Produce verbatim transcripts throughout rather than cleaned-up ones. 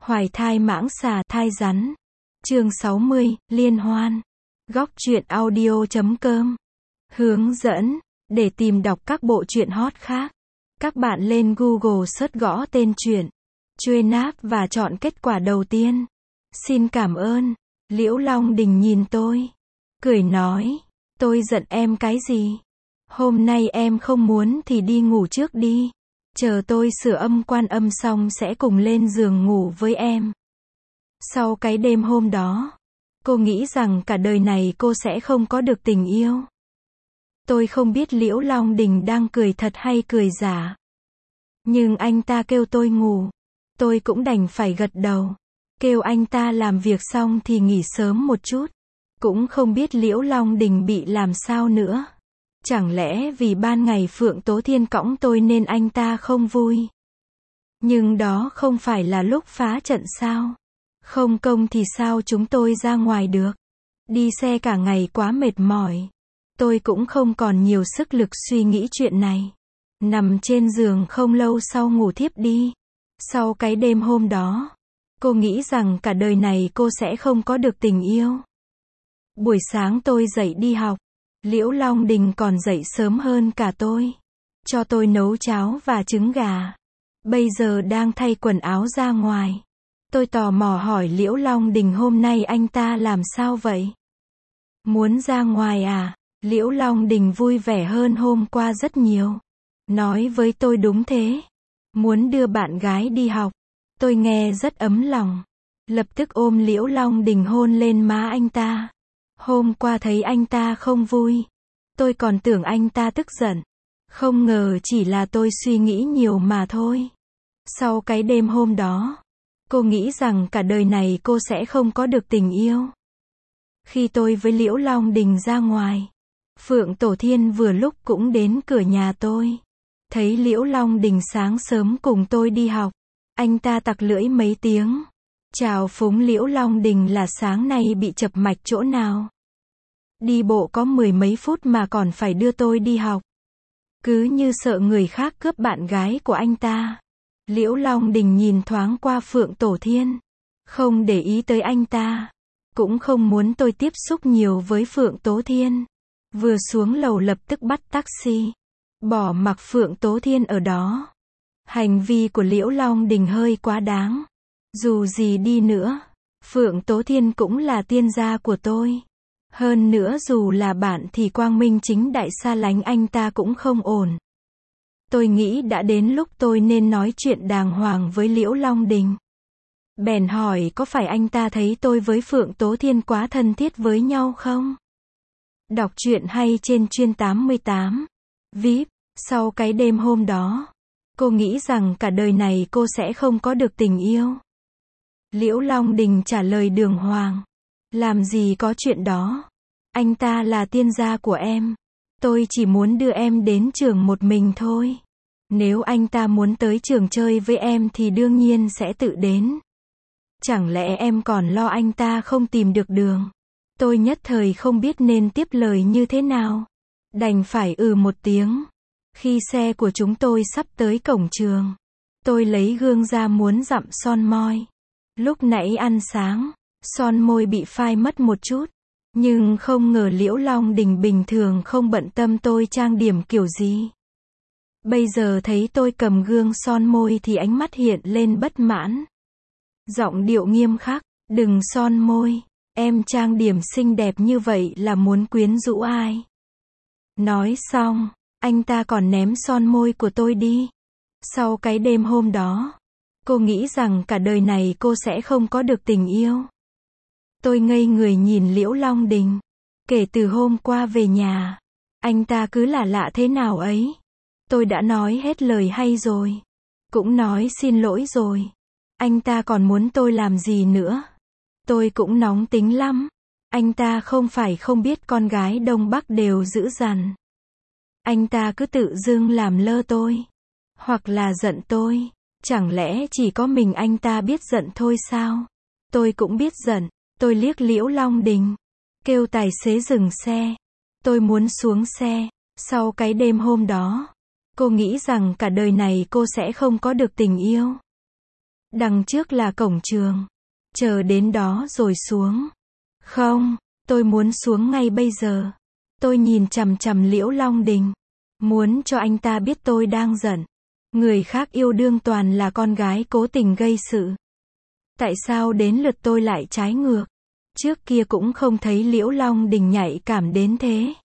Hoài thai mãng xà thai rắn. Chương sáu mươi, liên hoan. Góc truyện audio chấm com. Hướng dẫn. Để tìm đọc các bộ truyện hot khác, các bạn lên Google search gõ tên truyện Chuên Áp và chọn kết quả đầu tiên. Xin cảm ơn. Liễu Long Đình nhìn tôi, cười nói, tôi giận em cái gì? Hôm nay em không muốn thì đi ngủ trước đi. Chờ tôi sửa âm quan âm xong sẽ cùng lên giường ngủ với em. Sau cái đêm hôm đó, cô nghĩ rằng cả đời này cô sẽ không có được tình yêu. Tôi không biết Liễu Long Đình đang cười thật hay cười giả. Nhưng anh ta kêu tôi ngủ, tôi cũng đành phải gật đầu. Kêu anh ta làm việc xong thì nghỉ sớm một chút. Cũng không biết Liễu Long Đình bị làm sao nữa. Chẳng lẽ vì ban ngày Phượng Tố Thiên cõng tôi nên anh ta không vui? Nhưng đó không phải là lúc phá trận sao? Không công thì sao chúng tôi ra ngoài được? Đi xe cả ngày quá mệt mỏi. Tôi cũng không còn nhiều sức lực suy nghĩ chuyện này. Nằm trên giường không lâu sau ngủ thiếp đi. Sau cái đêm hôm đó, cô nghĩ rằng cả đời này cô sẽ không có được tình yêu. Buổi sáng tôi dậy đi học. Liễu Long Đình còn dậy sớm hơn cả tôi. Cho tôi nấu cháo và trứng gà. Bây giờ đang thay quần áo ra ngoài. Tôi tò mò hỏi Liễu Long Đình hôm nay anh ta làm sao vậy? Muốn ra ngoài à? Liễu Long Đình vui vẻ hơn hôm qua rất nhiều. Nói với tôi đúng thế. Muốn đưa bạn gái đi học. Tôi nghe rất ấm lòng. Lập tức ôm Liễu Long Đình hôn lên má anh ta. Hôm qua thấy anh ta không vui. Tôi còn tưởng anh ta tức giận. Không ngờ chỉ là tôi suy nghĩ nhiều mà thôi. Sau cái đêm hôm đó, cô nghĩ rằng cả đời này cô sẽ không có được tình yêu. Khi tôi với Liễu Long Đình ra ngoài, Phượng Tổ Thiên vừa lúc cũng đến cửa nhà tôi. Thấy Liễu Long Đình sáng sớm cùng tôi đi học, anh ta tặc lưỡi mấy tiếng. Chào phúng Liễu Long Đình là sáng nay bị chập mạch chỗ nào. Đi bộ có mười mấy phút mà còn phải đưa tôi đi học. Cứ như sợ người khác cướp bạn gái của anh ta. Liễu Long Đình nhìn thoáng qua Phượng Tổ Thiên. Không để ý tới anh ta. Cũng không muốn tôi tiếp xúc nhiều với Phượng Tố Thiên. Vừa xuống lầu lập tức bắt taxi. Bỏ mặc Phượng Tố Thiên ở đó. Hành vi của Liễu Long Đình hơi quá đáng. Dù gì đi nữa, Phượng Tố Thiên cũng là tiên gia của tôi. Hơn nữa dù là bạn thì quang minh chính đại xa lánh anh ta cũng không ổn. Tôi nghĩ đã đến lúc tôi nên nói chuyện đàng hoàng với Liễu Long Đình. Bèn hỏi có phải anh ta thấy tôi với Phượng Tố Thiên quá thân thiết với nhau không? Đọc truyện hay trên Chuyên tám mươi tám. vê i pê, sau cái đêm hôm đó, cô nghĩ rằng cả đời này cô sẽ không có được tình yêu. Liễu Long Đình trả lời đường hoàng. Làm gì có chuyện đó. Anh ta là tiên gia của em. Tôi chỉ muốn đưa em đến trường một mình thôi. Nếu anh ta muốn tới trường chơi với em thì đương nhiên sẽ tự đến. Chẳng lẽ em còn lo anh ta không tìm được đường? Tôi nhất thời không biết nên tiếp lời như thế nào. Đành phải ừ một tiếng. Khi xe của chúng tôi sắp tới cổng trường, tôi lấy gương ra muốn dặm son môi. Lúc nãy ăn sáng, son môi bị phai mất một chút. Nhưng không ngờ Liễu Long Đình bình thường không bận tâm tôi trang điểm kiểu gì. Bây giờ thấy tôi cầm gương son môi thì ánh mắt hiện lên bất mãn. Giọng điệu nghiêm khắc, đừng son môi. Em trang điểm xinh đẹp như vậy là muốn quyến rũ ai? Nói xong, anh ta còn ném son môi của tôi đi. Sau cái đêm hôm đó, cô nghĩ rằng cả đời này cô sẽ không có được tình yêu. Tôi ngây người nhìn Liễu Long Đình. Kể từ hôm qua về nhà, anh ta cứ lạ lạ thế nào ấy. Tôi đã nói hết lời hay rồi. Cũng nói xin lỗi rồi. Anh ta còn muốn tôi làm gì nữa? Tôi cũng nóng tính lắm. Anh ta không phải không biết con gái Đông Bắc đều dữ dằn. Anh ta cứ tự dưng làm lơ tôi. Hoặc là giận tôi. Chẳng lẽ chỉ có mình anh ta biết giận thôi sao? Tôi cũng biết giận. Tôi liếc Liễu Long Đình. Kêu tài xế dừng xe. Tôi muốn xuống xe. Sau cái đêm hôm đó, cô nghĩ rằng cả đời này cô sẽ không có được tình yêu. Đằng trước là cổng trường. Chờ đến đó rồi xuống. Không, tôi muốn xuống ngay bây giờ. Tôi nhìn chằm chằm Liễu Long Đình. Muốn cho anh ta biết tôi đang giận. Người khác yêu đương toàn là con gái cố tình gây sự. Tại sao đến lượt tôi lại trái ngược? Trước kia cũng không thấy Liễu Long Đình nhạy cảm đến thế.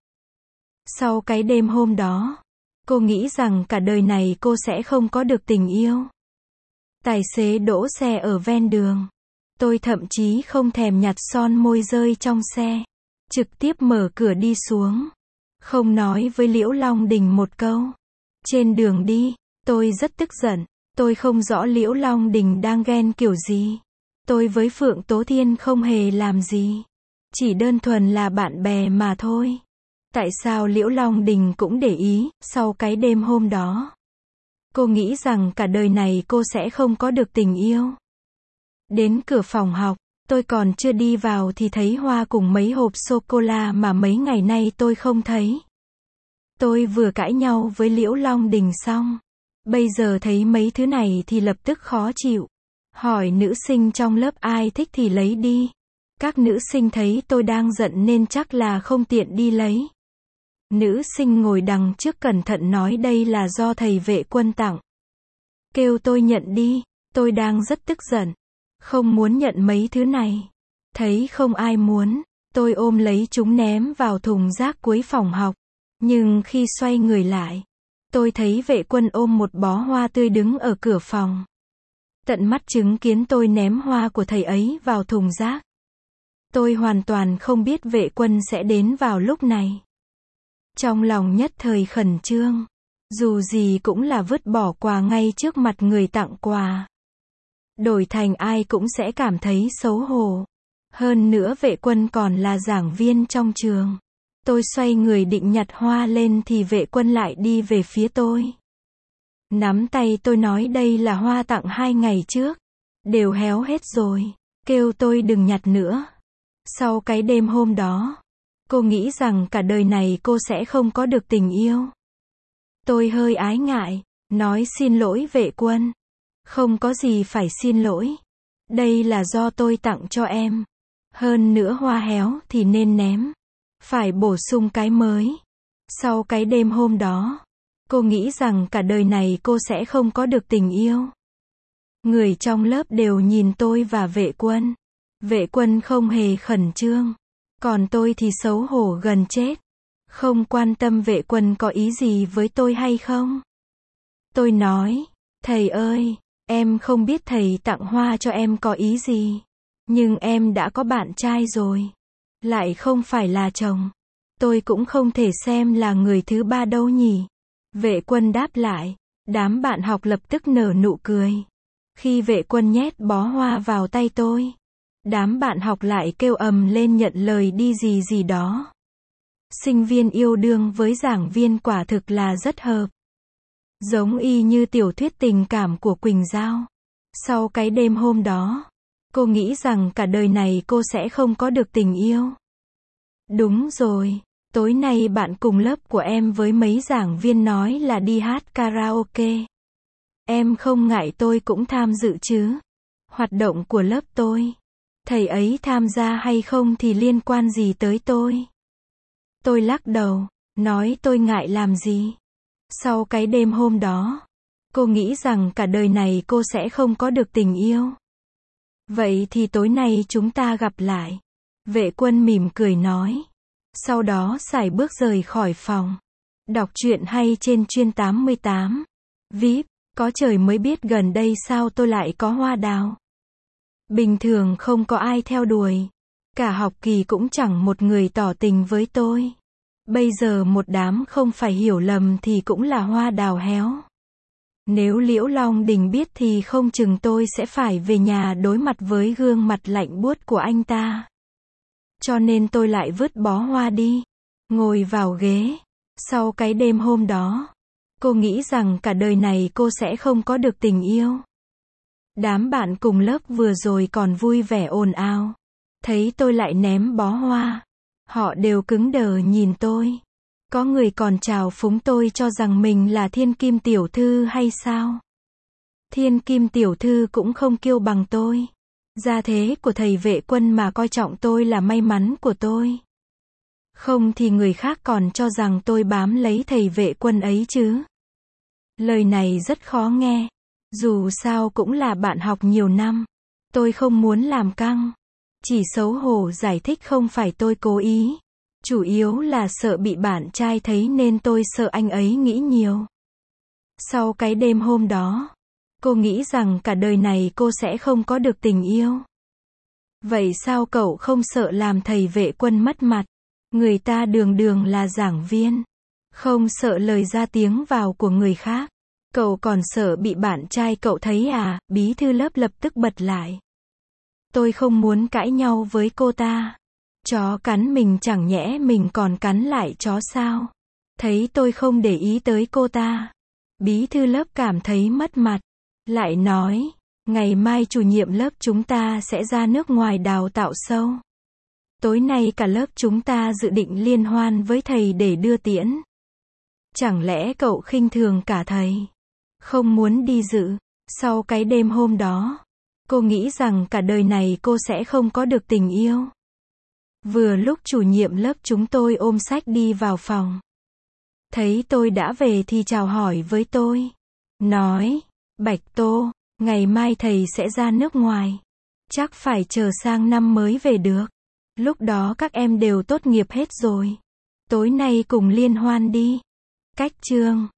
Sau cái đêm hôm đó, cô nghĩ rằng cả đời này cô sẽ không có được tình yêu. Tài xế đỗ xe ở ven đường. Tôi thậm chí không thèm nhặt son môi rơi trong xe. Trực tiếp mở cửa đi xuống. Không nói với Liễu Long Đình một câu. Trên đường đi, tôi rất tức giận. Tôi không rõ Liễu Long Đình đang ghen kiểu gì. Tôi với Phượng Tố Thiên không hề làm gì. Chỉ đơn thuần là bạn bè mà thôi. Tại sao Liễu Long Đình cũng để ý, sau cái đêm hôm đó. Cô nghĩ rằng cả đời này cô sẽ không có được tình yêu. Đến cửa phòng học, tôi còn chưa đi vào thì thấy hoa cùng mấy hộp sô-cô-la mà mấy ngày nay tôi không thấy. Tôi vừa cãi nhau với Liễu Long Đình xong. Bây giờ thấy mấy thứ này thì lập tức khó chịu. Hỏi nữ sinh trong lớp ai thích thì lấy đi. Các nữ sinh thấy tôi đang giận nên chắc là không tiện đi lấy. Nữ sinh ngồi đằng trước cẩn thận nói đây là do thầy vệ quân tặng. Kêu tôi nhận đi, tôi đang rất tức giận. Không muốn nhận mấy thứ này. Thấy không ai muốn, tôi ôm lấy chúng ném vào thùng rác cuối phòng học. Nhưng khi xoay người lại, tôi thấy vệ quân ôm một bó hoa tươi đứng ở cửa phòng. Tận mắt chứng kiến tôi ném hoa của thầy ấy vào thùng rác. Tôi hoàn toàn không biết vệ quân sẽ đến vào lúc này. Trong lòng nhất thời khẩn trương. Dù gì cũng là vứt bỏ quà ngay trước mặt người tặng quà. Đổi thành ai cũng sẽ cảm thấy xấu hổ. Hơn nữa vệ quân còn là giảng viên trong trường. Tôi xoay người định nhặt hoa lên thì vệ quân lại đi về phía tôi. Nắm tay tôi nói đây là hoa tặng hai ngày trước. Đều héo hết rồi. Kêu tôi đừng nhặt nữa. Sau cái đêm hôm đó, cô nghĩ rằng cả đời này cô sẽ không có được tình yêu. Tôi hơi ái ngại, nói xin lỗi vệ quân. Không có gì phải xin lỗi. Đây là do tôi tặng cho em. Hơn nữa hoa héo thì nên ném. Phải bổ sung cái mới. Sau cái đêm hôm đó, cô nghĩ rằng cả đời này cô sẽ không có được tình yêu. Người trong lớp đều nhìn tôi và vệ quân. Vệ quân không hề khẩn trương. Còn tôi thì xấu hổ gần chết. Không quan tâm vệ quân có ý gì với tôi hay không. Tôi nói, thầy ơi, em không biết thầy tặng hoa cho em có ý gì. Nhưng em đã có bạn trai rồi. Lại không phải là chồng. Tôi cũng không thể xem là người thứ ba đâu nhỉ. Vệ quân đáp lại. Đám bạn học lập tức nở nụ cười. Khi vệ quân nhét bó hoa vào tay tôi, đám bạn học lại kêu ầm lên nhận lời đi gì gì đó. Sinh viên yêu đương với giảng viên quả thực là rất hợp. Giống y như tiểu thuyết tình cảm của Quỳnh Giao. Sau cái đêm hôm đó, cô nghĩ rằng cả đời này cô sẽ không có được tình yêu. Đúng rồi, tối nay bạn cùng lớp của em với mấy giảng viên nói là đi hát karaoke. Em không ngại tôi cũng tham dự chứ? Hoạt động của lớp tôi. Thầy ấy tham gia hay không thì liên quan gì tới tôi? Tôi lắc đầu, nói tôi ngại làm gì? Sau cái đêm hôm đó, cô nghĩ rằng cả đời này cô sẽ không có được tình yêu. Vậy thì tối nay chúng ta gặp lại. Vệ quân mỉm cười nói. Sau đó sải bước rời khỏi phòng. Đọc truyện hay trên chuyên tám mươi tám. vê i pê, có trời mới biết gần đây sao tôi lại có hoa đào. Bình thường không có ai theo đuổi. Cả học kỳ cũng chẳng một người tỏ tình với tôi. Bây giờ một đám không phải hiểu lầm thì cũng là hoa đào héo. Nếu Liễu Long Đình biết thì không chừng tôi sẽ phải về nhà đối mặt với gương mặt lạnh buốt của anh ta. Cho nên tôi lại vứt bó hoa đi. Ngồi vào ghế. Sau cái đêm hôm đó, cô nghĩ rằng cả đời này cô sẽ không có được tình yêu. Đám bạn cùng lớp vừa rồi còn vui vẻ ồn ào. Thấy tôi lại ném bó hoa. Họ đều cứng đờ nhìn tôi. Có người còn trào phúng tôi cho rằng mình là thiên kim tiểu thư hay sao? Thiên Kim tiểu thư cũng không kiêu bằng tôi. Gia thế của thầy Vệ Quân mà coi trọng tôi là may mắn của tôi. Không thì người khác còn cho rằng tôi bám lấy thầy Vệ Quân ấy chứ. Lời này rất khó nghe. Dù sao cũng là bạn học nhiều năm. Tôi không muốn làm căng. Chỉ xấu hổ giải thích không phải tôi cố ý. Chủ yếu là sợ bị bạn trai thấy nên tôi sợ anh ấy nghĩ nhiều. Sau cái đêm hôm đó, cô nghĩ rằng cả đời này cô sẽ không có được tình yêu. Vậy sao cậu không sợ làm thầy Vệ Quân mất mặt? Người ta đường đường là giảng viên. Không sợ lời ra tiếng vào của người khác. Cậu còn sợ bị bạn trai cậu thấy à? Bí thư lớp lập tức bật lại. Tôi không muốn cãi nhau với cô ta. Chó cắn mình chẳng nhẽ mình còn cắn lại chó sao? Thấy tôi không để ý tới cô ta. Bí thư lớp cảm thấy mất mặt. Lại nói, ngày mai chủ nhiệm lớp chúng ta sẽ ra nước ngoài đào tạo sâu. Tối nay cả lớp chúng ta dự định liên hoan với thầy để đưa tiễn. Chẳng lẽ cậu khinh thường cả thầy? Không muốn đi dự. Sau cái đêm hôm đó, cô nghĩ rằng cả đời này cô sẽ không có được tình yêu. Vừa lúc chủ nhiệm lớp chúng tôi ôm sách đi vào phòng. Thấy tôi đã về thì chào hỏi với tôi. Nói, Bạch Tô, ngày mai thầy sẽ ra nước ngoài. Chắc phải chờ sang năm mới về được. Lúc đó các em đều tốt nghiệp hết rồi. Tối nay cùng liên hoan đi. Cách chương